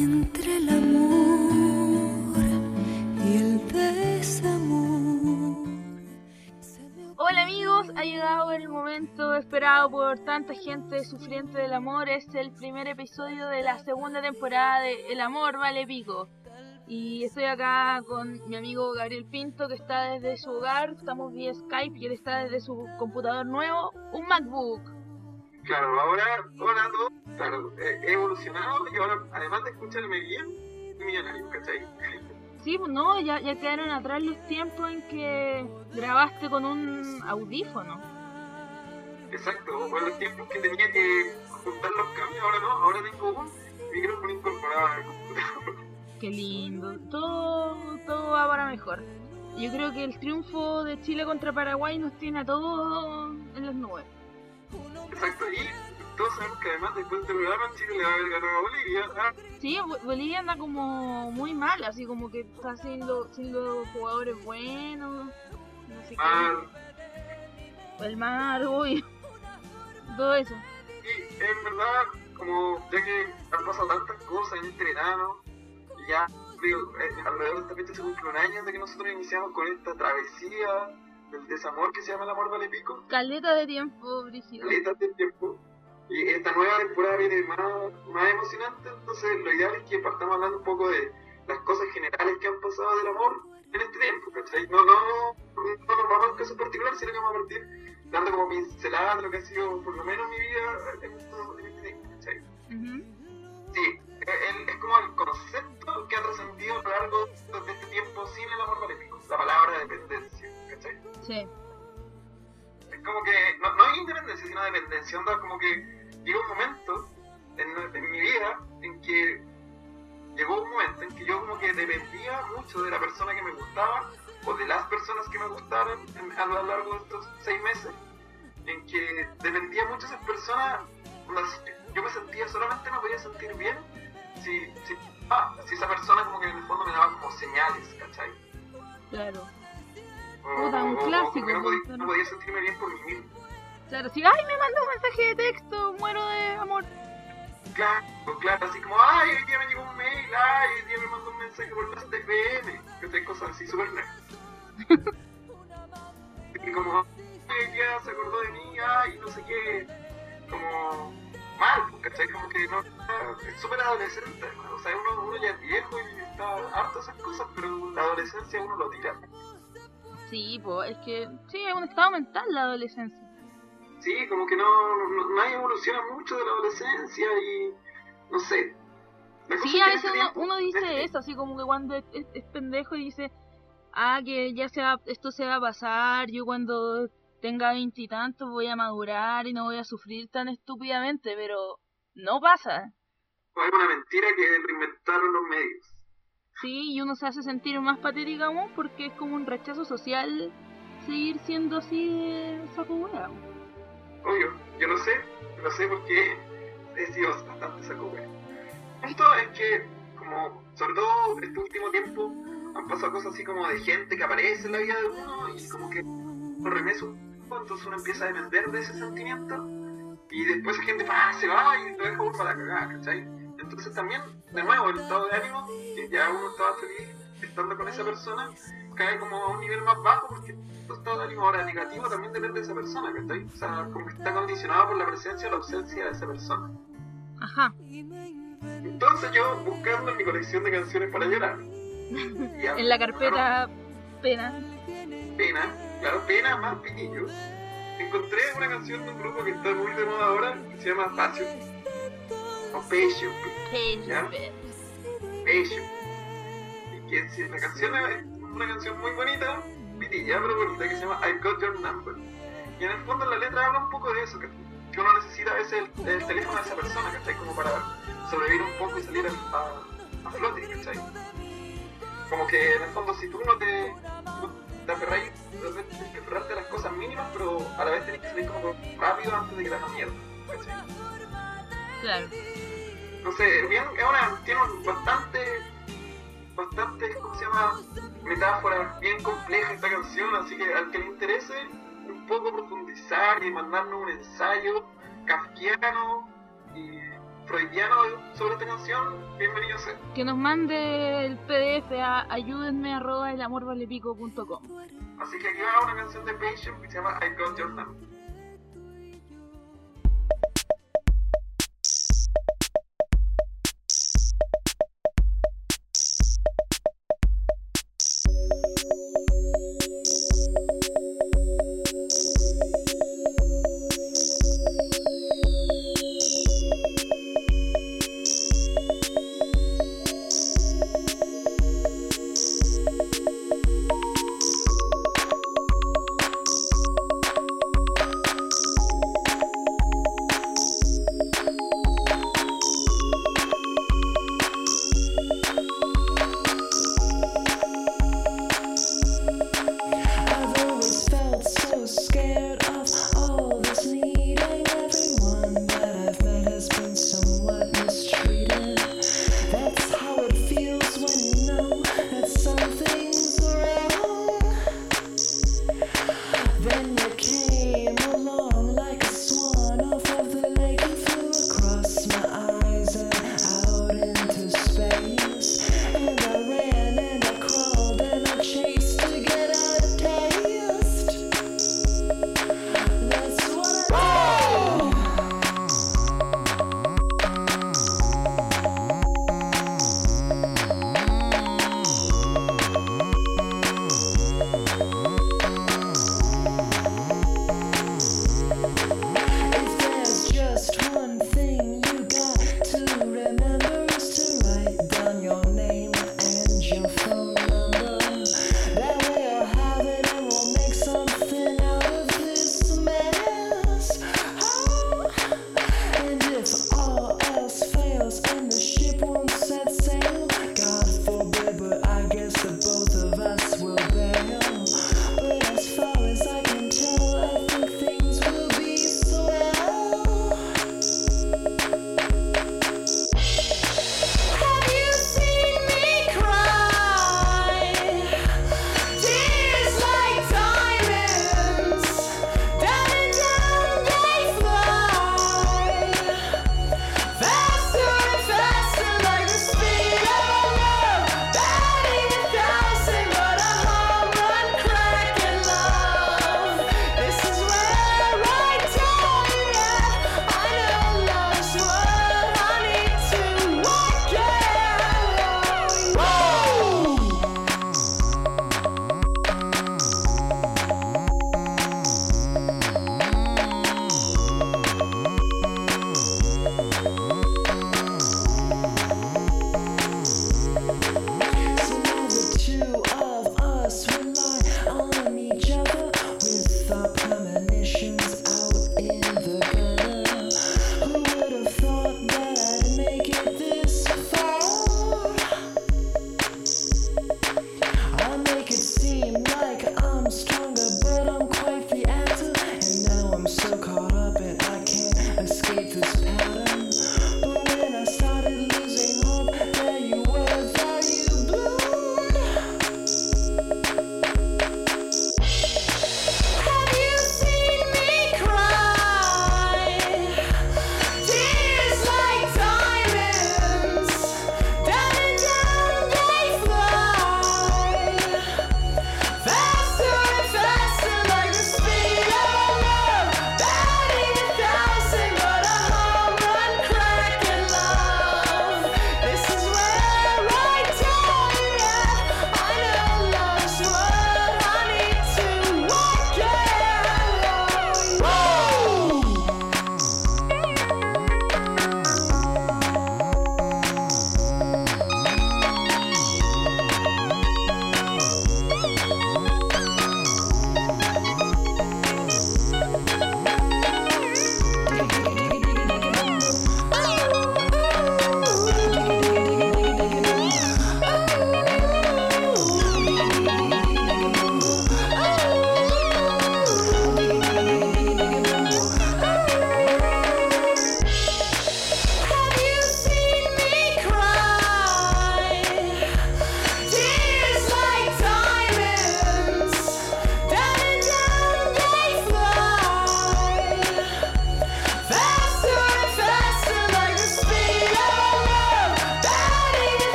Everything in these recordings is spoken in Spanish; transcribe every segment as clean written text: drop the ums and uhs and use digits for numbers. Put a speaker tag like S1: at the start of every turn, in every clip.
S1: entre el amor y el desamor.
S2: Hola amigos, ha llegado el momento esperado por tanta gente sufriente del amor. Es el primer episodio de la segunda temporada de El amor vale pico. Y estoy acá con mi amigo Gabriel Pinto, que está desde su hogar. Estamos vía Skype y él está desde su computador nuevo, un MacBook.
S3: Claro, ahora todo, claro, he evolucionado y ahora, además de escucharme bien, millonario, ¿cachai?
S2: Sí, no, ya quedaron atrás los tiempos en que grabaste con un audífono.
S3: Exacto, o los tiempos que tenía que juntar los cables, ahora no, ahora tengo un micrófono incorporado al computador.
S2: Qué lindo, todo va para mejor. Yo creo que el triunfo de Chile contra Paraguay nos tiene a todos en las nubes.
S3: Exacto, y todos sabemos que además después del programa Chile le va a haber ganado a Bolivia.
S2: Sí, Bolivia anda como muy mal, así como que está sin los jugadores buenos, no sé qué. El mar, uy, todo eso.
S3: Y en verdad, como ya que han pasado tantas cosas en este verano, y ya alrededor de esta fecha se cumple un año de que nosotros iniciamos con esta travesía del desamor que se llama El amor vale pico.
S2: Caleta de tiempo, Brígido.
S3: Caleta de tiempo. Y esta nueva temporada viene más emocionante, entonces lo ideal es que partamos hablando un poco de las cosas generales que han pasado del amor en este tiempo, ¿cachai? No nos vamos a un caso particular, sino que vamos a partir dando como pinceladas de lo que ha sido por lo menos mi vida en este tiempo, ¿cachai?
S2: Uh-huh.
S3: Sí, es como el concepto que ha resentido a lo largo de este tiempo sin el amor vale pico, la palabra dependencia, ¿cachai?
S2: Sí.
S3: Es como que, no hay independencia, sino dependencia, onda como que llegó un momento en mi vida en que llegó un momento en que yo como que dependía mucho de la persona que me gustaba o de las personas que me gustaron a lo largo de estos 6 meses, en que dependía mucho de esas personas. Yo me sentía, solamente me podía sentir bien si esa persona como que en el fondo me daba como señales, ¿cachai?
S2: Claro. Puta, un clásico.
S3: Como que no podía sentirme bien por mí mismo.
S2: Claro, si ay, me mandó un mensaje de texto, muero de amor.
S3: Claro, así como, ay, hoy día me llegó un mail, ay, hoy día me mandó un mensaje por la TPM, que hay cosas así súper nerd. Y como, hoy día se acordó de mí, ay, no sé qué, como, mal, ¿cachai? Como que no, es súper adolescente, o sea, uno ya es viejo y está harto de esas cosas, pero la adolescencia uno lo tira.
S2: Sí, pues, es que, sí, es un estado mental la adolescencia.
S3: Sí, como que no hay evoluciona mucho de la adolescencia y no sé.
S2: Sí, a veces uno dice eso, así como que cuando es pendejo y dice, que esto se va a pasar, yo cuando tenga 20 y tantos voy a madurar y no voy a sufrir tan estúpidamente, pero no pasa.
S3: Es una mentira que reinventaron los medios.
S2: Sí, y uno se hace sentir más patética aún porque es como un rechazo social seguir siendo así de saco hueá.
S3: Obvio, yo lo sé porque he sido bastante saco hueá. Esto es que, como, sobre todo este último tiempo, han pasado cosas así como de gente que aparece en la vida de uno y como que lo remesa un poco, entonces uno empieza a depender de ese sentimiento y después la gente se va y lo deja para la cagada, ¿cachai? Entonces también, de nuevo, el estado de ánimo, que ya uno estaba feliz estando con esa persona, cae como a un nivel más bajo porque el estado de ánimo ahora negativo también depende de esa persona, ¿cachai? O sea, como que está condicionado por la presencia o la ausencia de esa persona.
S2: Ajá.
S3: Entonces yo, buscando en mi colección de canciones para llorar,
S2: en la carpeta pena,
S3: claro, pena más piquillo, encontré una canción de un grupo que está muy de moda ahora, que se llama Passion, o Passion, y que la canción es una canción muy bonita, pitilla, pero bonita, que se llama I Got Your Number, y en el fondo la letra habla un poco de eso, que uno necesita a veces el teléfono de esa persona, ¿cachai? Como para sobrevivir un poco y salir a flote, ¿cachai? Como que en el fondo si tú no te aferráis, de repente tienes que aferrarte a las cosas mínimas, pero a la vez tienes que salir como rápido antes de que te hagan mierda, ¿cachai?
S2: Claro.
S3: No sé, tiene bastante, ¿cómo se llama? Metáforas bien complejas esta canción, así que al que le interese un poco profundizar y mandarnos un ensayo kafkiano y freudiano sobre esta canción, bienvenido sea.
S2: Que nos mande el PDF a ayúdenme@elamorvalepico.com.
S3: Así que aquí va una canción de Patient que se llama I Got Your Number.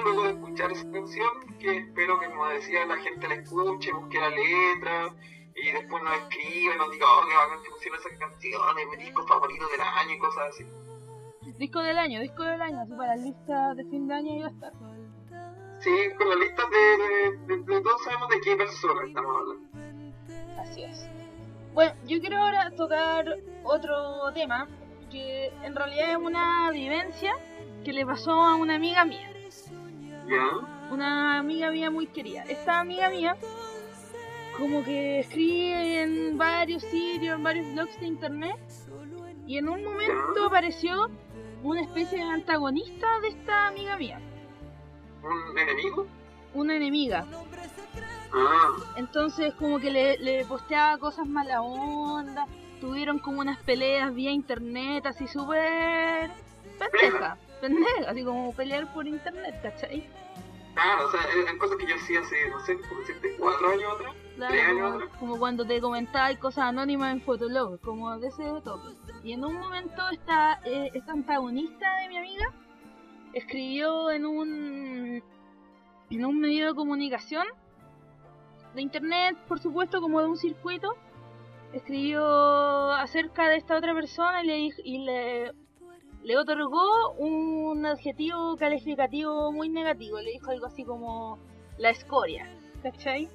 S3: luego de escuchar esa canción, que espero que, como decía, la gente la escuche, busque la letra y después nos escriba y nos diga, oh, qué bacán que funciona esa canción, es mi disco favorito del año y cosas así.
S2: Disco del año, así para la lista de fin de año iba a estar.
S3: Sí, con la lista de todos sabemos de qué persona estamos hablando.
S2: Así es. Bueno, yo quiero ahora tocar otro tema que en realidad es una vivencia que le pasó a una amiga mía.
S3: ¿Ya?
S2: Una amiga mía muy querida. Esta amiga mía como que escribe en varios sitios, en varios blogs de internet, y en un momento apareció una especie de antagonista de esta amiga mía.
S3: ¿Un enemigo?
S2: Una enemiga.
S3: Ah,
S2: Entonces como que le posteaba cosas mala onda, tuvieron como unas peleas vía internet así súper pendeja, así como pelear por internet, ¿cachai?
S3: claro, o sea, eran cosas que yo hacía hace, no sé, como decirte, 4 años atrás,
S2: Claro,
S3: 3 años atrás.
S2: como cuando te comentaba cosas anónimas en Fotolog, como de ese toque. Y en un momento esta antagonista de mi amiga escribió en un medio de comunicación de internet, por supuesto, como de un circuito, escribió acerca de esta otra persona y le otorgó un adjetivo calificativo muy negativo. Le dijo algo así como la escoria, ¿cachai?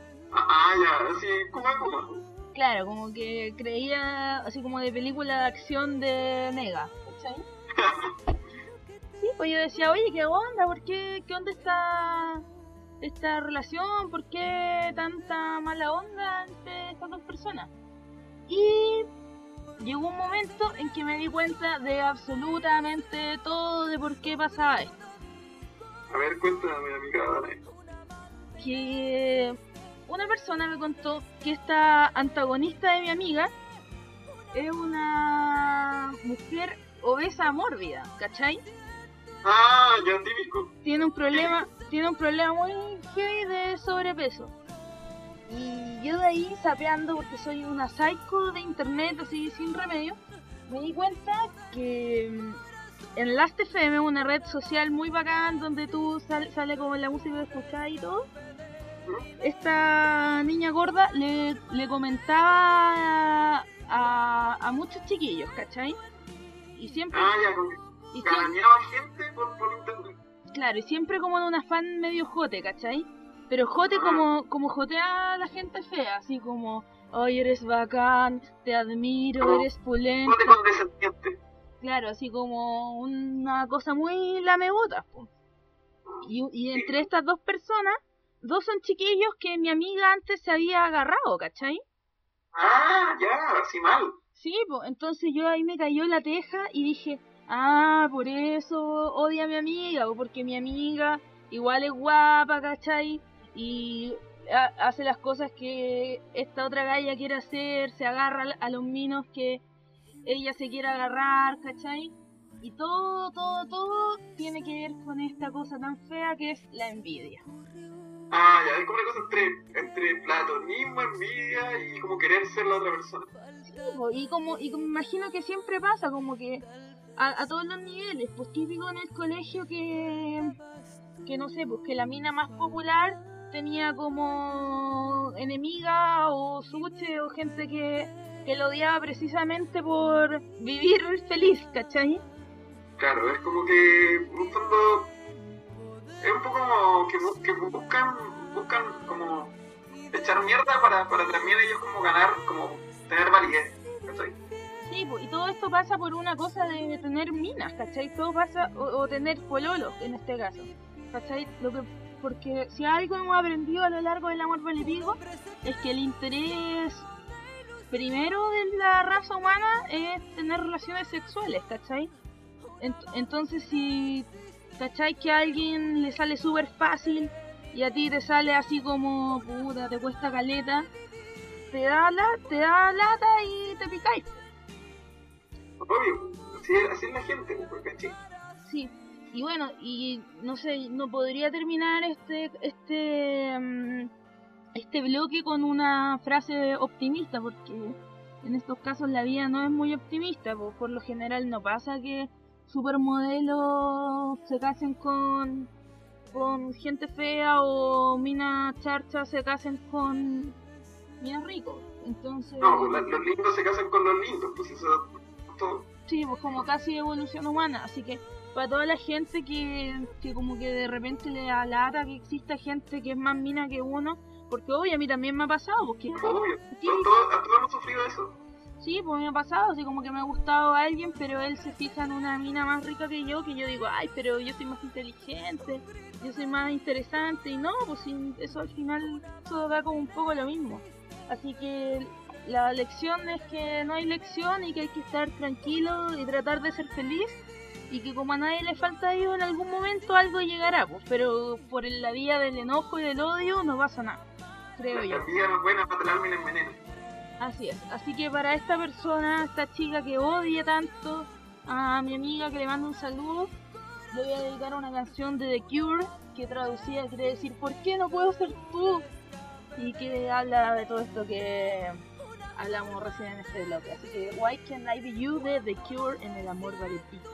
S3: Ya, así, Kuma.
S2: Claro, como que creía así como de película de acción de Nega, ¿cachai? Sí, pues yo decía, oye, ¿qué onda? ¿Por qué? ¿Qué onda esta relación? ¿Por qué tanta mala onda entre estas dos personas? Y llegó un momento en que me di cuenta de absolutamente todo de por qué pasaba esto.
S3: A ver, cuéntame, amiga, dale.
S2: Que una persona me contó que esta antagonista de mi amiga es una mujer obesa mórbida, ¿cachai?
S3: Ya, típico.
S2: Tiene un problema muy heavy de sobrepeso. Y yo de ahí, sapeando, porque soy una psycho de internet así sin remedio, me di cuenta que en Last.fm, una red social muy bacán donde tú sale como la música que escuchás y todo, esta niña gorda le comentaba a muchos chiquillos, ¿cachai? Y siempre...
S3: Ya, engañaba gente por internet.
S2: Claro, y siempre como en un afán medio jote, ¿cachai? Pero jote como jotea a la gente fea, así como, ay, eres bacán, te admiro, eres pulento.
S3: Jote condescendiente.
S2: Claro, así como una cosa muy lamebotas, po. Y entre estas dos personas, dos son chiquillos que mi amiga antes se había agarrado, ¿cachai?
S3: Ya, así mal.
S2: Sí, pues entonces yo ahí me cayó la teja y dije, por eso odia a mi amiga, o porque mi amiga igual es guapa, ¿cachai? Y hace las cosas que esta otra galla quiere hacer, se agarra a los minos que ella se quiere agarrar, ¿cachai? Y todo tiene que ver con esta cosa tan fea que es la envidia.
S3: Ya, es como una cosa entre platonismo, envidia y como querer ser la otra persona.
S2: Sí, y como me imagino que siempre pasa, como que a todos los niveles, pues típico en el colegio que no sé, pues que la mina más popular tenía como enemiga o suche o gente que lo odiaba precisamente por vivir feliz, ¿cachai?
S3: Claro, es como que en un fondo es un poco como que buscan como echar mierda para también ellos como ganar, como tener validez, ¿cachai?
S2: Sí, pues, y todo esto pasa por una cosa de tener minas, ¿cachai? Todo pasa, o tener pololos en este caso, ¿cachai? Porque si algo hemos aprendido a lo largo del amor valepigo es que el interés primero de la raza humana es tener relaciones sexuales, ¿cachai? Entonces si, ¿cachai? Que a alguien le sale súper fácil y a ti te sale así como, puta, te cuesta caleta, te da lata y te picáis.
S3: Obvio, así es la gente, ¿cachai?
S2: Sí, y bueno, y no sé, no podría terminar este bloque con una frase optimista, porque en estos casos la vida no es muy optimista, pues por lo general no pasa que supermodelos se casen con con gente fea o minas charchas se casen con minas ricos. Entonces...
S3: No, pues los lindos se casan con los lindos, pues eso todo.
S2: Sí, pues como casi evolución humana, así que para toda la gente que como que de repente le alata que exista gente que es más mina que uno, porque obvio a mí también me ha pasado, porque...
S3: Obvio,
S2: Sí,
S3: todos hemos sufrido eso.
S2: sí, pues me ha pasado, así como que me ha gustado a alguien, pero él se fija en una mina más rica que yo digo, ay, pero yo soy más inteligente, yo soy más interesante, y no, pues sí, eso al final todo da como un poco lo mismo. Así que la lección es que no hay lección y que hay que estar tranquilo y tratar de ser feliz, y que como a nadie le falta a ellos, en algún momento algo llegará, pues, pero por la vía del enojo y del odio no pasa nada, creo yo.
S3: La vida no es buena para el alma y la envenena.
S2: Así es, así que para esta persona, esta chica que odia tanto, a mi amiga que le mando un saludo, le voy a dedicar una canción de The Cure, que traducida quiere decir ¿por qué no puedo ser tú? Y que habla de todo esto que hablamos recién en este bloque. Así que Why Can't I Be You de The Cure en El Amor Vale Pico.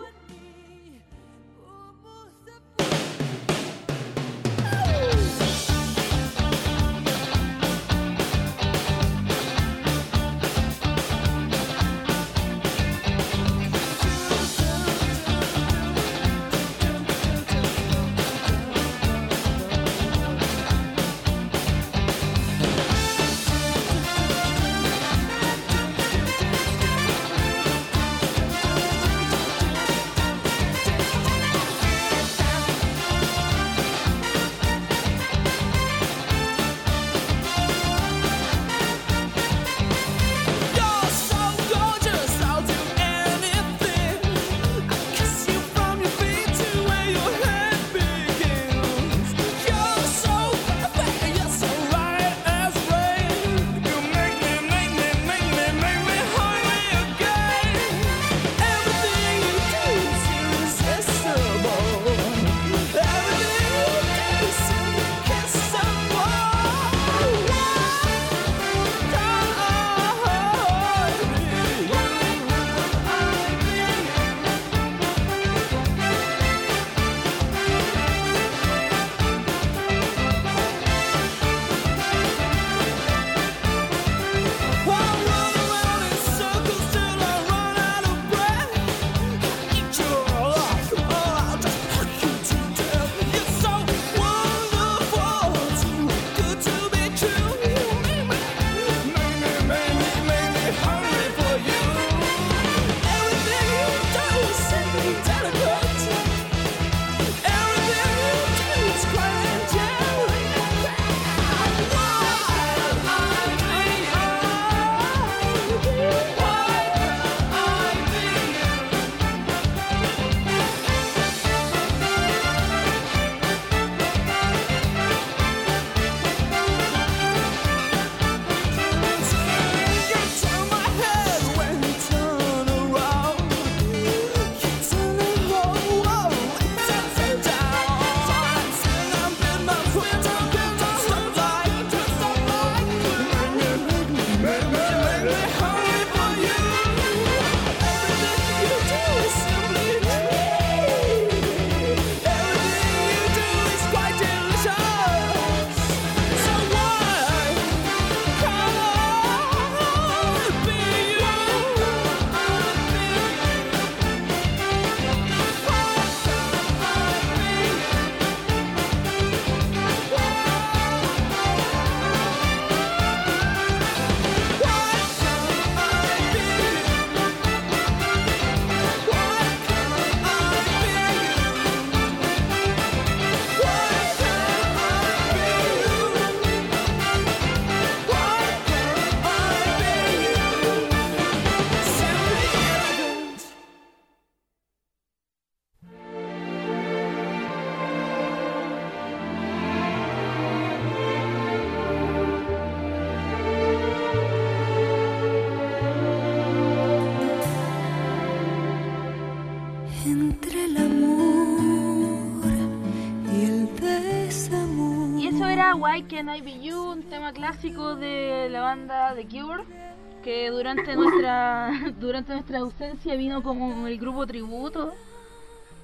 S2: Why Can't I Be You, un tema clásico de la banda The Cure, que durante nuestra ausencia vino como el grupo tributo.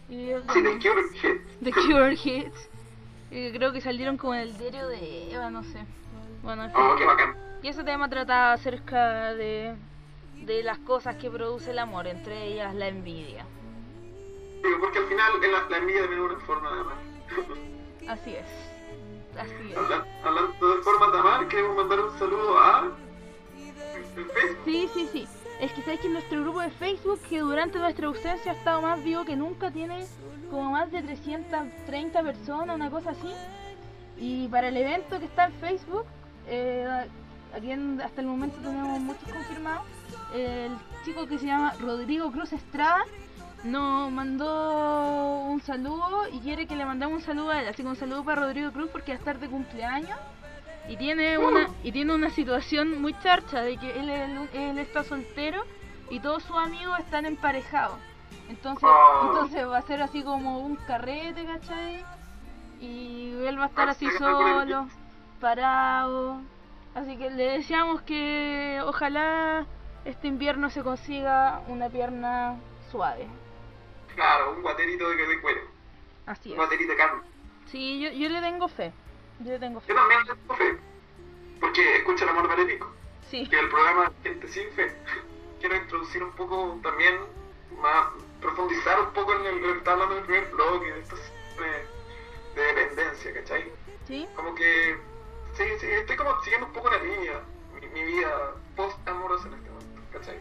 S2: Y,
S3: Sí, The Cure Hit.
S2: The Cure Hits. Creo que salieron como en el diario de Eva, no sé. Bueno, en fin.
S3: Oh, qué bacán.
S2: Y ese tema trataba acerca de las cosas que produce el amor, entre ellas la envidia.
S3: Digo, porque al final la envidia también es una forma de amar.
S2: Así es. Así es.
S3: Hablando de formas de amar, queremos mandar un saludo a el Facebook.
S2: Sí. Es que sabes que nuestro grupo de Facebook, que durante nuestra ausencia ha estado más vivo que nunca, tiene como más de 330 personas, una cosa así. Y para el evento que está en Facebook, aquí hasta el momento tenemos muchos confirmados. El chico que se llama Rodrigo Cruz Estrada nos mandó un saludo y quiere que le mandemos un saludo a él. Así que un saludo para Rodrigo Cruz porque va a estar de cumpleaños. Y tiene una situación muy charcha de que él está soltero y todos sus amigos están emparejados. Entonces va a ser así como un carrete, ¿cachai? Y él va a estar así solo, parado. Así que le deseamos que ojalá este invierno se consiga una pierna suave.
S3: Claro, un guaterito de cuero.
S2: Así es.
S3: Un guaterito de carne.
S2: Sí, yo le tengo fe. Yo también
S3: le tengo fe. Porque escucha el amor vale pico.
S2: Sí.
S3: Que el programa Gente Sin Fe. Quiero introducir un poco también, más profundizar un poco en lo que está hablando en el primer bloque, de estas de dependencia, ¿cachai?
S2: Sí.
S3: Como que, sí, estoy como siguiendo un poco la línea, mi vida post-amorosa en este momento,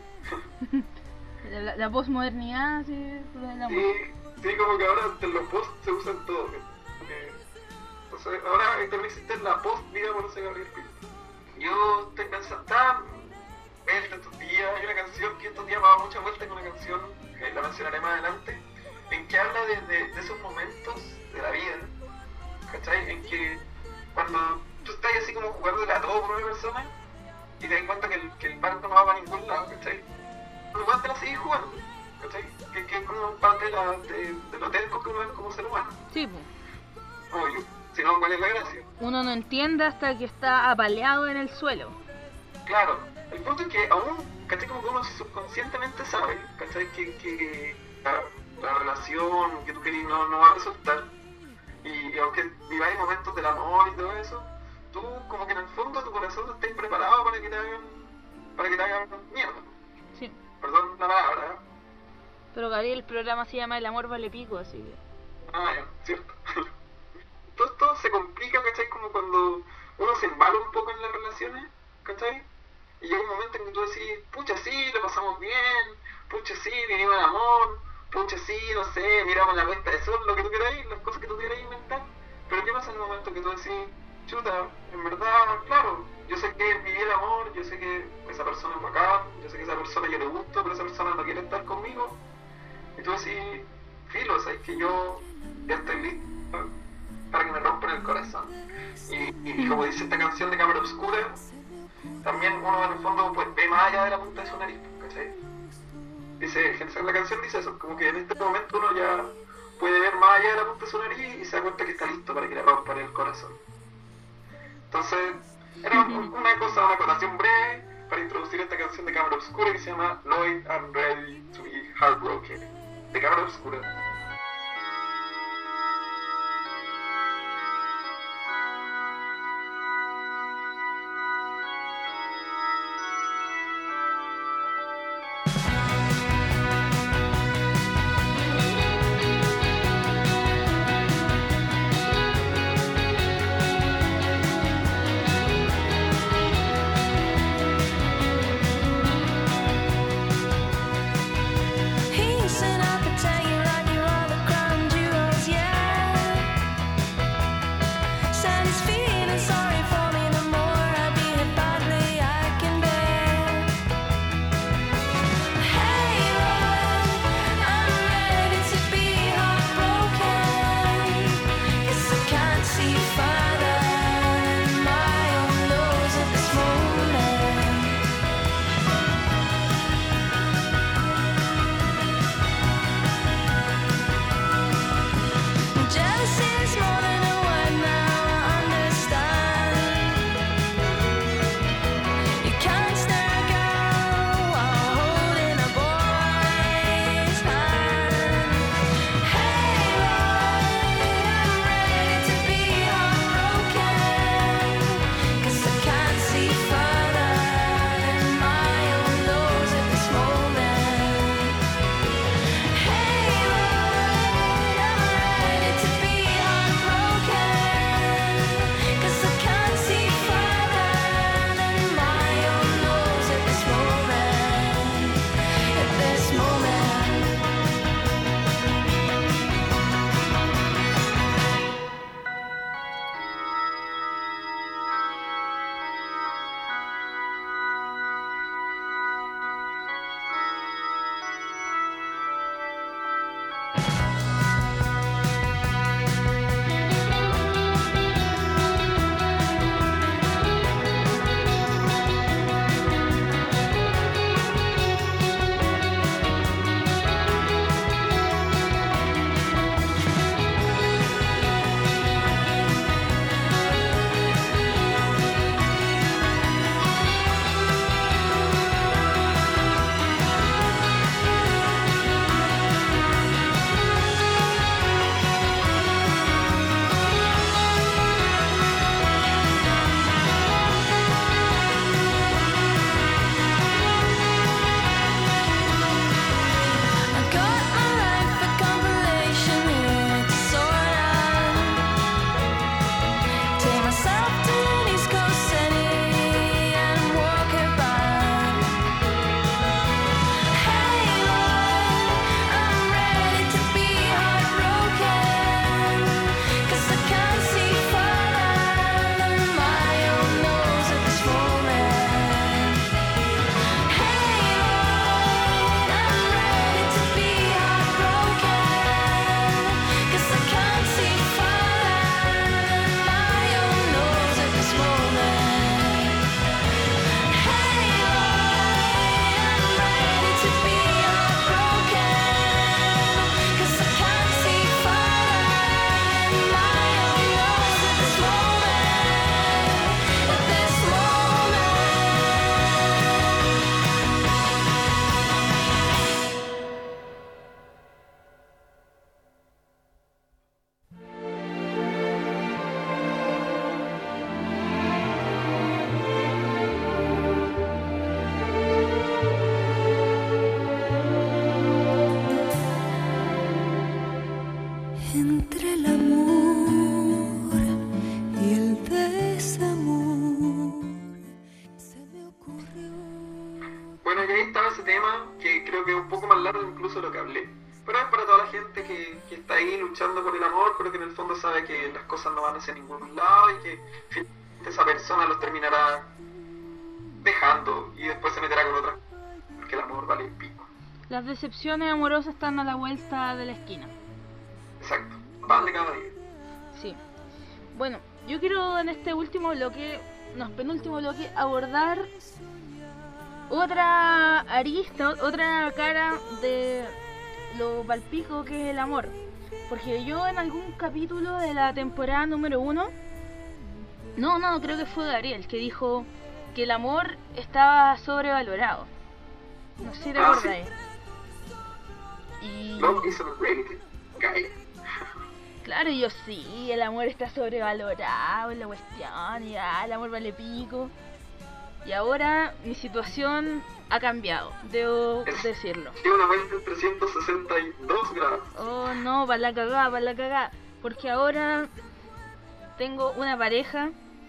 S3: ¿cachai?
S2: La posmodernidad, sí, del amor.
S3: Sí, como que ahora en los post se usan todo. Entonces, ahora también existe la post-vida amorosa de Gabriel Pinto. Yo estoy pensando, estos días, hay una canción que estos días me ha dado mucha vuelta, con una canción que la mencionaré más adelante, en que habla de esos momentos de la vida, ¿cachai? En que cuando tú estás así como jugando a todo por una persona y te das cuenta que el barco no va para ningún lado, ¿cachai? Pero igual te la seguís jugando, ¿cachai? Que es como parte de lo terco que uno es como ser humano.
S2: Sí, pues.
S3: Obvio, si no, ¿cuál es la gracia?
S2: Uno no entiende hasta que está apaleado en el suelo.
S3: Claro, el punto es que aún, ¿cachai? Como que uno subconscientemente sabe, ¿cachai? Que la relación que tú querías no va a resultar. Y aunque viváis momentos del amor y todo eso, tú como que en el fondo tu corazón estés preparado para que te hagan mierda.
S2: Sí.
S3: Perdón la palabra, ¿eh?
S2: Pero Gabriel, el programa se llama El amor vale pico, así que...
S3: Ah, ya, cierto. Todo esto se complica, ¿cachai? Como cuando uno se embala un poco en las relaciones, ¿cachai? Y llega un momento en que tú decís, pucha, sí, lo pasamos bien, pucha, sí, vivimos el amor, pucha, sí, no sé, miramos la puesta de sol, lo que tú queráis, las cosas que tú queráis inventar. Pero ¿qué pasa en el momento que tú decís, chuta, en verdad, claro, yo sé que viví el amor, yo sé que esa persona es bacán, yo sé que esa persona yo le gusto, pero esa persona no quiere estar conmigo? Y tú decís, filo, sabes que yo ya estoy listo para que me rompan el corazón. Y como dice esta canción de Cámara Oscura, también uno en el fondo pues ve más allá de la punta de su nariz, ¿cachai? La canción dice eso, como que en este momento uno ya puede ver más allá de la punta de su nariz y se da cuenta que está listo para que le rompan el corazón. Entonces, era una acotación breve para introducir esta canción de Cámara Oscura que se llama Lloyd, I'm Ready to Be Heartbroken, de Cámara Oscura.
S1: He said I could tell you like you
S3: ese tema, que creo que es un poco más largo incluso de lo que hablé. Pero es para toda la gente que está ahí luchando por el amor, pero que en el fondo sabe que las cosas no van hacia ningún lado y que finalmente esa persona los terminará dejando y después se meterá con otra, porque el amor vale el pico.
S2: Las decepciones amorosas están a la vuelta de la esquina.
S3: Exacto, pan de cada día.
S2: Sí. Bueno, yo quiero en este penúltimo bloque, abordar otra arista, otra cara de lo palpico que es el amor. Porque yo en algún capítulo de la temporada número 1, creo que fue Gabriel, que dijo que el amor estaba sobrevalorado. No sé si te acordáis. Y...
S3: Love is overrated, guy.
S2: Claro, yo sí, el amor está sobrevalorado, la cuestión, y el amor vale pico. Y ahora mi situación ha cambiado, debo decirlo.
S3: Tiene una vuelta en 362 grados.
S2: Oh no, para la cagada. Porque ahora tengo una pareja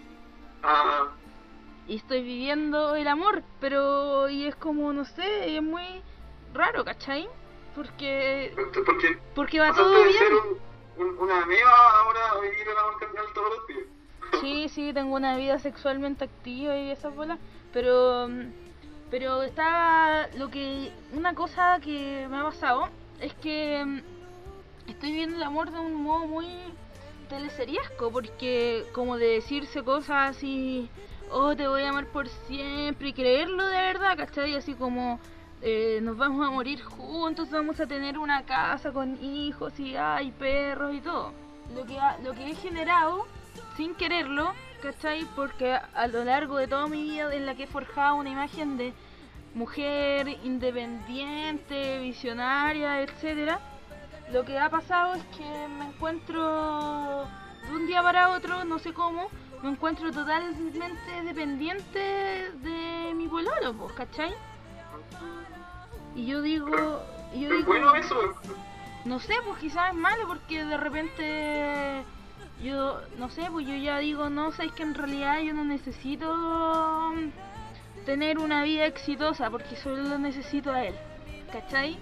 S2: y estoy viviendo el amor, pero y es como, no sé, es muy raro, ¿cachai? Porque va todo bien.
S3: Ser una amiga ahora a vivir el amor carnal todos los días.
S2: Sí, tengo una vida sexualmente activa y esas bolas, pero está una cosa que me ha pasado es que estoy viendo el amor de un modo muy teleseriesco, porque como de decirse cosas así, oh, te voy a amar por siempre, y creerlo de verdad, ¿cachai? Así como nos vamos a morir juntos, vamos a tener una casa con hijos y perros y todo. Lo que he generado sin quererlo, ¿cachai? Porque a lo largo de toda mi vida en la que he forjado una imagen de mujer independiente, visionaria, etcétera, lo que ha pasado es que me encuentro de un día para otro, no sé cómo, me encuentro totalmente dependiente de mi pololo, pues, ¿cachai? Y yo digo,
S3: bueno eso.
S2: No sé, pues quizás es malo porque de repente yo, no sé, pues yo ya digo, no, sabes que en realidad yo no necesito tener una vida exitosa porque solo lo necesito a él, ¿cachai?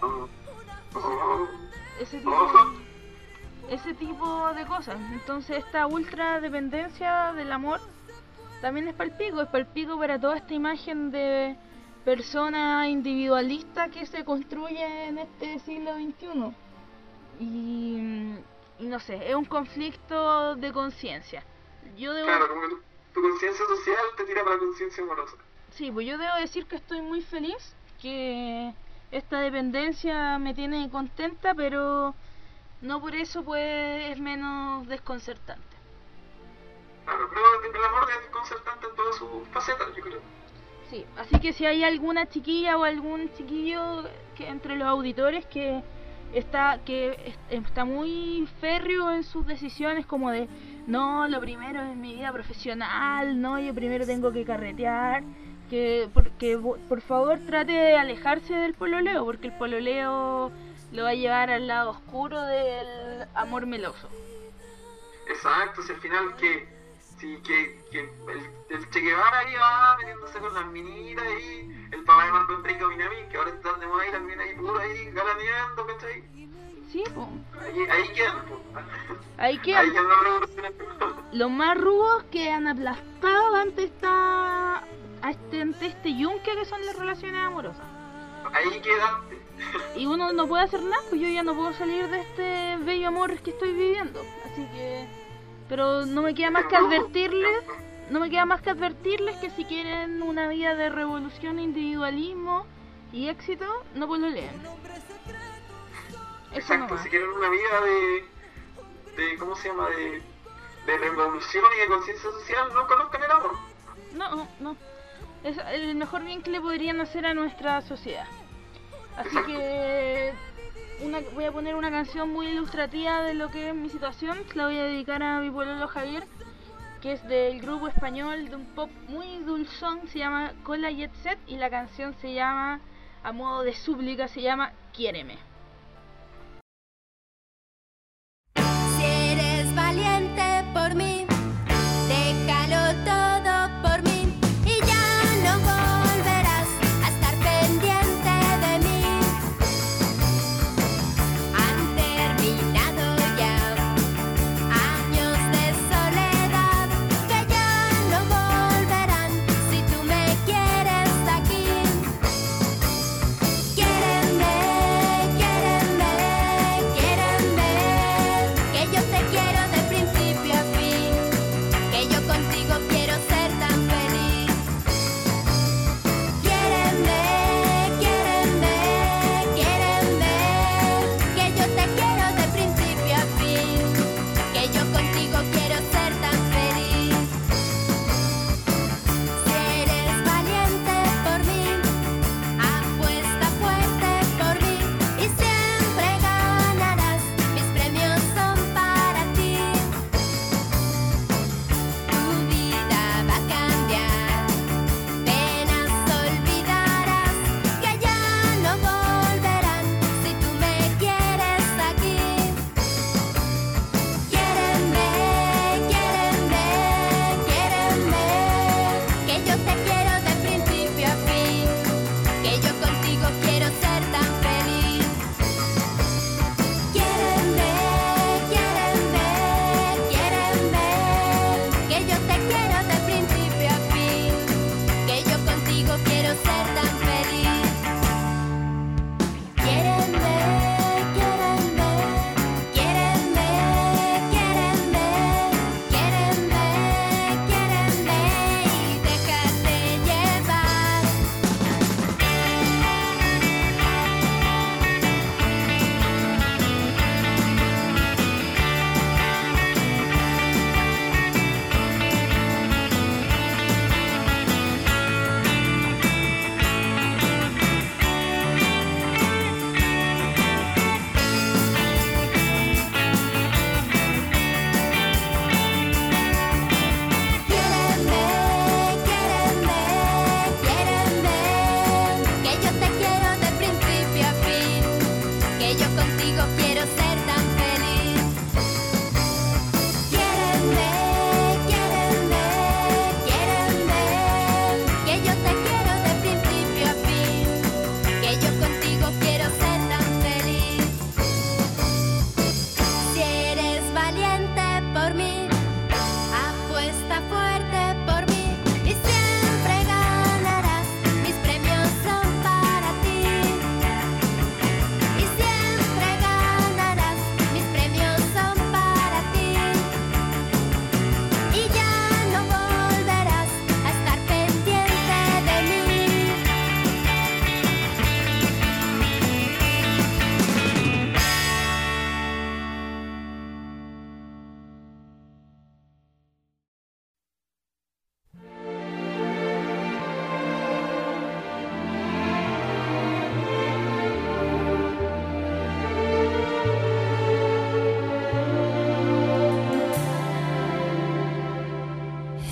S2: Ese tipo de cosas. Entonces esta ultra dependencia del amor también es palpico para toda esta imagen de persona individualista que se construye en este siglo XXI. Y no sé, es un conflicto de conciencia.
S3: Claro, como que tu conciencia social te tira para la conciencia amorosa.
S2: Sí, pues yo debo decir que estoy muy feliz, que esta dependencia me tiene contenta, pero no por eso pues es menos desconcertante.
S3: Claro, pero el amor es desconcertante en todas sus facetas, yo creo.
S2: Sí, así que si hay alguna chiquilla o algún chiquillo que entre los auditores que está muy férreo en sus decisiones, como de no, lo primero es mi vida profesional, no, yo primero tengo que carretear, que por favor trate de alejarse del pololeo, porque el pololeo lo va a llevar al lado oscuro del amor meloso.
S3: Exacto, si al final que el Che Guevara ahí va metiéndose con las minitas ahí, el papá de Marco Enrique Minamín, que ahora están de moda y también ahí puro ahí galaneando, ¿cachai?
S2: Sí, pues.
S3: Ahí quedan, pues.
S2: Ahí quedan los más rudos que han aplastado ante este yunque que son las relaciones amorosas.
S3: Ahí quedaste.
S2: Y uno no puede hacer nada, pues yo ya no puedo salir de este bello amor que estoy viviendo, así que... Pero no me queda más que advertirles que si quieren una vida de revolución, individualismo y éxito, no pololeen.
S3: Exacto, si quieren una vida de ¿cómo se llama? De revolución y de conciencia social, no conozcan el amor.
S2: No. Es el mejor bien que le podrían hacer a nuestra sociedad. Así que voy a poner una canción muy ilustrativa de lo que es mi situación. La voy a dedicar a mi pololo Javier, que es del grupo español de un pop muy dulzón, se llama Cola Jet Set, y la canción se llama, a modo de súplica, se llama Quiéreme.
S1: Si eres valiente por mí, déjalo todo por mí y ya no volverás a estar pendiente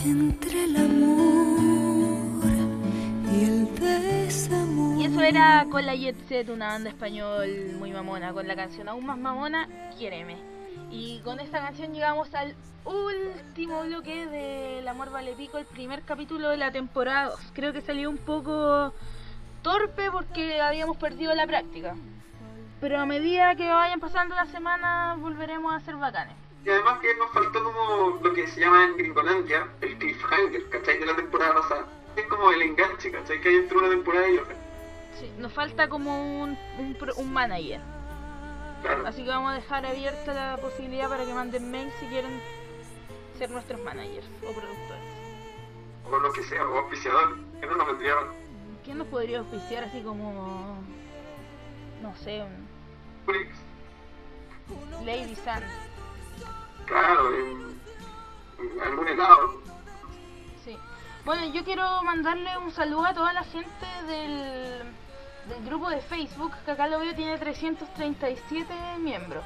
S1: entre el amor y el desamor.
S2: Y eso era con la Jet Set, una banda español muy mamona, con la canción aún más mamona, Quiéreme. Y con esta canción llegamos al último bloque de El amor vale pico, el primer capítulo de la temporada 2. Creo que salió un poco torpe porque habíamos perdido la práctica, pero a medida que vayan pasando las semanas volveremos a ser bacanes.
S3: Y además que nos faltó como lo que se llama en Gringolandia el cliffhanger, ¿cachai? De la temporada pasada. Es como el enganche, ¿cachai? Que hay entre una temporada y otra.
S2: Sí, nos falta como un manager.
S3: Claro.
S2: Así que vamos a dejar abierta la posibilidad para que manden mail si quieren ser nuestros managers o productores.
S3: O lo que sea, o auspiciador, que no nos vendría mal.
S2: ¿Quién nos podría auspiciar así como, no sé, un
S3: Flix.
S2: Lady Sun?
S3: Claro, en algún helado.
S2: Sí. Bueno, yo quiero mandarle un saludo a toda la gente del grupo de Facebook, que acá lo veo tiene 337 miembros.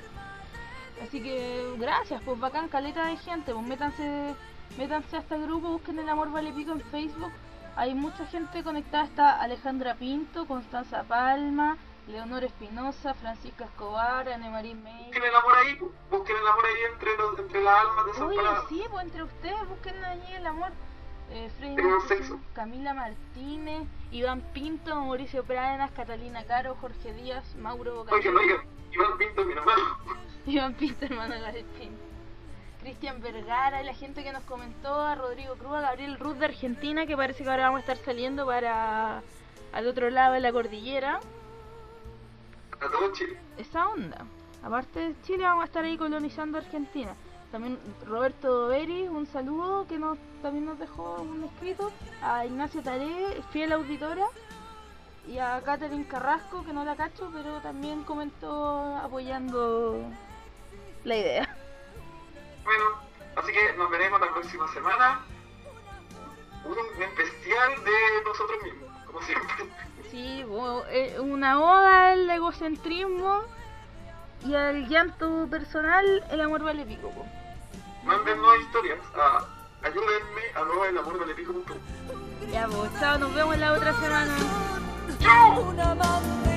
S2: Así que gracias, pues bacán, caleta de gente, pues métanse a este grupo, busquen El amor vale pico en Facebook. Hay mucha gente conectada, está Alejandra Pinto, Constanza Palma, Leonor Espinosa, Francisca Escobar, Anne Marie May.
S3: Busquen el amor ahí, busquen el amor ahí entre las almas desamparadas.
S2: Oye, sí, pues entre ustedes busquen allí el amor. Freddy
S3: Tengan
S2: Martínez,
S3: sexo.
S2: Camila Martínez, Iván Pinto, Mauricio Pradenas, Catalina Caro, Jorge Díaz, Mauro Bocayuelo.
S3: Oigan, Iván Pinto, mi hermano.
S2: Iván Pinto, hermano de Gabriel Pinto. Cristian Vergara y la gente que nos comentó, a Rodrigo Cruz, a Gabriel Ruth de Argentina, que parece que ahora vamos a estar saliendo para al otro lado de la cordillera.
S3: A todo Chile.
S2: Esa onda. Aparte de Chile, vamos a estar ahí colonizando Argentina. También Roberto Doveri, un saludo que también nos dejó un escrito. A Ignacio Taré, fiel auditora. Y a Catherine Carrasco, que no la cacho, pero también comentó apoyando la idea.
S3: Bueno, así que nos veremos la próxima semana. Un especial de nosotros mismos, como siempre.
S2: Sí, una oda al egocentrismo y al llanto personal. El amor vale pico, po.
S3: Mándennos historias a ayúdenme@elamorvalepico.com.
S2: Ya, pues, chao, nos vemos la otra semana.
S3: ¡Chao!
S1: Un amante